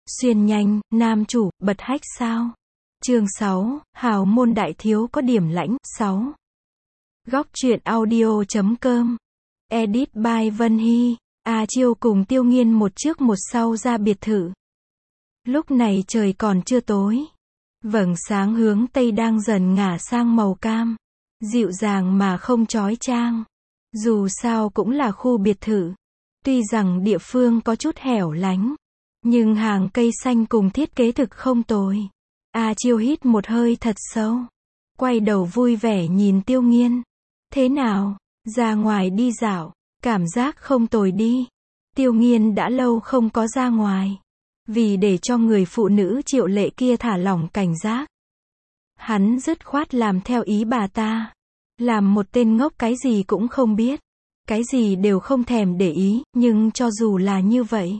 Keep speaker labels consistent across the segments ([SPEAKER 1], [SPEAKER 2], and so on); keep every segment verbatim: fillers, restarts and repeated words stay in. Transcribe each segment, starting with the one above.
[SPEAKER 1] Xuyên nhanh, nam chủ, bật hách sao? Chương sáu, hào môn đại thiếu có điểm lãnh, sáu. Góc truyện audio.com. Edit by Vân Hy. A Chiêu cùng Tiêu Nghiên một trước một sau ra biệt thự. Lúc này trời còn chưa tối. Vầng sáng hướng tây đang dần ngả sang màu cam. Dịu dàng mà không chói chang. Dù sao cũng là khu biệt thự. Tuy rằng địa phương có chút hẻo lánh, nhưng hàng cây xanh cùng thiết kế thực không tồi. A Chiêu hít một hơi thật sâu. Quay đầu vui vẻ nhìn Tiêu Nghiên. Thế nào? Ra ngoài đi dạo. Cảm giác không tồi đi. Tiêu Nghiên đã lâu không có ra ngoài. Vì để cho người phụ nữ Triệu Lệ kia thả lỏng cảnh giác, hắn dứt khoát làm theo ý bà ta. Làm một tên ngốc cái gì cũng không biết. Cái gì đều không thèm để ý, nhưng cho dù là như vậy,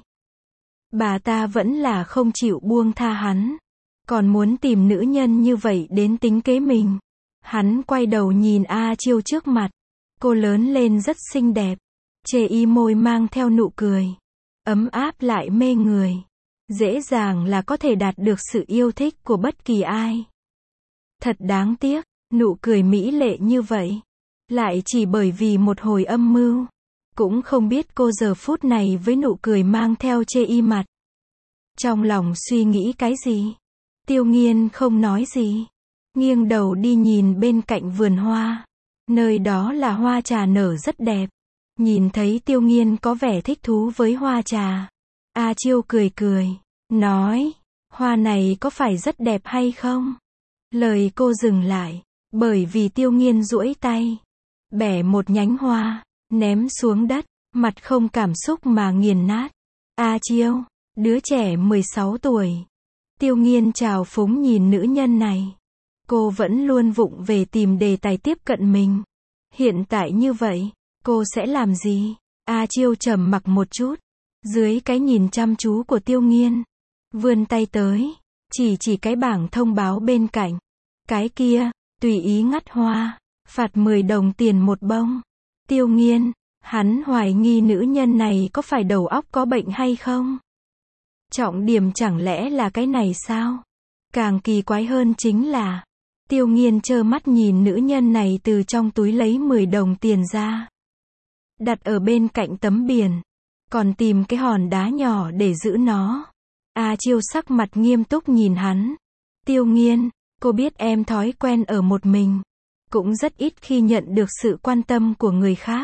[SPEAKER 1] bà ta vẫn là không chịu buông tha hắn. Còn muốn tìm nữ nhân như vậy đến tính kế mình. Hắn quay đầu nhìn A Chiêu trước mặt. Cô lớn lên rất xinh đẹp. Chê y môi mang theo nụ cười. Ấm áp lại mê người. Dễ dàng là có thể đạt được sự yêu thích của bất kỳ ai. Thật đáng tiếc, nụ cười mỹ lệ như vậy. Lại chỉ bởi vì một hồi âm mưu. Cũng không biết cô giờ phút này với nụ cười mang theo chê y mặt. Trong lòng suy nghĩ cái gì? Tiêu Nghiên không nói gì. Nghiêng đầu đi nhìn bên cạnh vườn hoa. Nơi đó là hoa trà nở rất đẹp. Nhìn thấy Tiêu Nghiên có vẻ thích thú với hoa trà. A Chiêu cười cười. Nói, hoa này có phải rất đẹp hay không? Lời cô dừng lại. Bởi vì Tiêu Nghiên duỗi tay. Bẻ một nhánh hoa. Ném xuống đất. Mặt không cảm xúc mà nghiền nát. A Chiêu, đứa trẻ mười sáu tuổi. Tiêu Nghiên trào phúng nhìn nữ nhân này. Cô vẫn luôn vụng về tìm đề tài tiếp cận mình. Hiện tại như vậy, cô sẽ làm gì? A Chiêu trầm mặc một chút. Dưới cái nhìn chăm chú của Tiêu Nghiên, vươn tay tới, chỉ chỉ cái bảng thông báo bên cạnh. Cái kia, tùy ý ngắt hoa, phạt mười đồng tiền một bông. Tiêu Nghiên, hắn hoài nghi nữ nhân này có phải đầu óc có bệnh hay không? Trọng điểm chẳng lẽ là cái này sao? Càng kỳ quái hơn chính là, Tiêu Nghiên trơ mắt nhìn nữ nhân này từ trong túi lấy mười đồng tiền ra. Đặt ở bên cạnh tấm biển. Còn tìm cái hòn đá nhỏ để giữ nó. A Chiêu sắc mặt nghiêm túc nhìn hắn. Tiêu Nghiên, cô biết em thói quen ở một mình. Cũng rất ít khi nhận được sự quan tâm của người khác.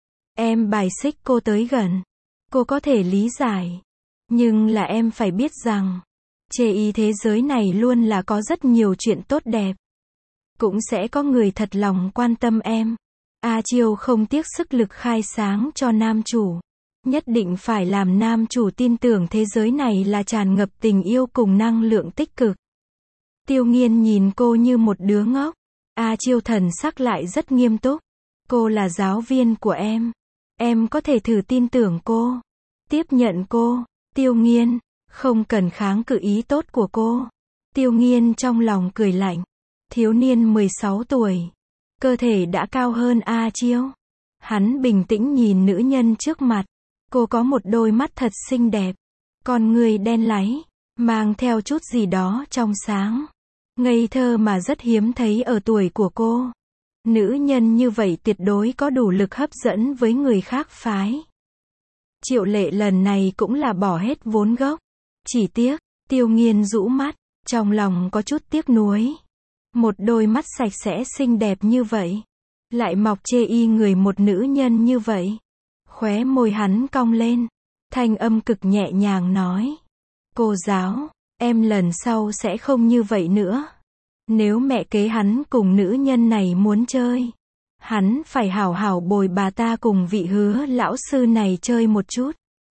[SPEAKER 1] Em bài xích cô tới gần. Cô có thể lý giải. Nhưng là em phải biết rằng, chê y thế giới này luôn là có rất nhiều chuyện tốt đẹp. Cũng sẽ có người thật lòng quan tâm em. A Chiêu không tiếc sức lực khai sáng cho nam chủ. Nhất định phải làm nam chủ tin tưởng thế giới này là tràn ngập tình yêu cùng năng lượng tích cực. Tiêu Nghiên nhìn cô như một đứa ngốc. A Chiêu thần sắc lại rất nghiêm túc. Cô là giáo viên của em. Em có thể thử tin tưởng cô. Tiếp nhận cô. Tiêu Nghiên, không cần kháng cự ý tốt của cô. Tiêu Nghiên trong lòng cười lạnh. Thiếu niên mười sáu tuổi. Cơ thể đã cao hơn A Chiêu. Hắn bình tĩnh nhìn nữ nhân trước mặt. Cô có một đôi mắt thật xinh đẹp. Con người đen láy. Mang theo chút gì đó trong sáng. Ngây thơ mà rất hiếm thấy ở tuổi của cô. Nữ nhân như vậy tuyệt đối có đủ lực hấp dẫn với người khác phái. Triệu Lệ lần này cũng là bỏ hết vốn gốc. Chỉ tiếc, Tiêu Nghiên rũ mắt. Trong lòng có chút tiếc nuối. Một đôi mắt sạch sẽ xinh đẹp như vậy. Lại mọc chê y người một nữ nhân như vậy. Khóe môi hắn cong lên. Thanh âm cực nhẹ nhàng nói. Cô giáo, em lần sau sẽ không như vậy nữa. Nếu mẹ kế hắn cùng nữ nhân này muốn chơi, hắn phải hảo hảo bồi bà ta cùng vị Hứa lão sư này chơi một chút.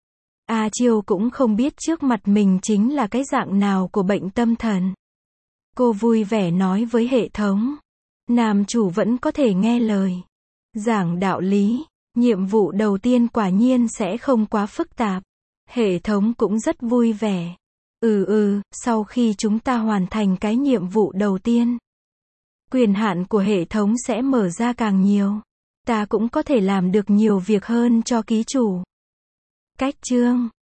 [SPEAKER 1] A Chiêu cũng không biết trước mặt mình chính là cái dạng nào của bệnh tâm thần. Cô vui vẻ nói với hệ thống. Nam chủ vẫn có thể nghe lời. Giảng đạo lý. Nhiệm vụ đầu tiên quả nhiên sẽ không quá phức tạp. Hệ thống cũng rất vui vẻ. Ừ ừ, sau khi chúng ta hoàn thành cái nhiệm vụ đầu tiên, quyền hạn của hệ thống sẽ mở ra càng nhiều. Ta cũng có thể làm được nhiều việc hơn cho ký chủ. Cách chương